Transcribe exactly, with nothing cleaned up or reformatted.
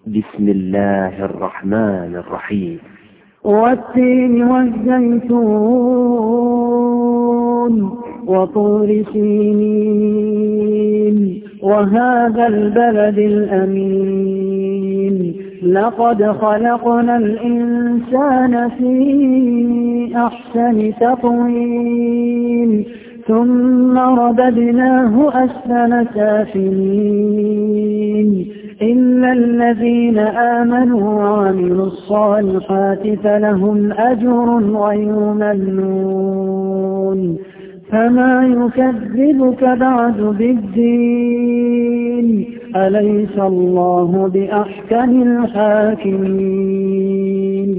بسم الله الرحمن الرحيم. والتين والزيتون وطور سينين وهذا البلد الأمين لقد خلقنا الإنسان في أحسن تقويم ثم رددناه أسفل سافلين إلا الذين آمنوا وعملوا الصالحات فلهم أجر غير ممنون فما يكذبك بعد بالدين أليس الله بأحكم الحاكمين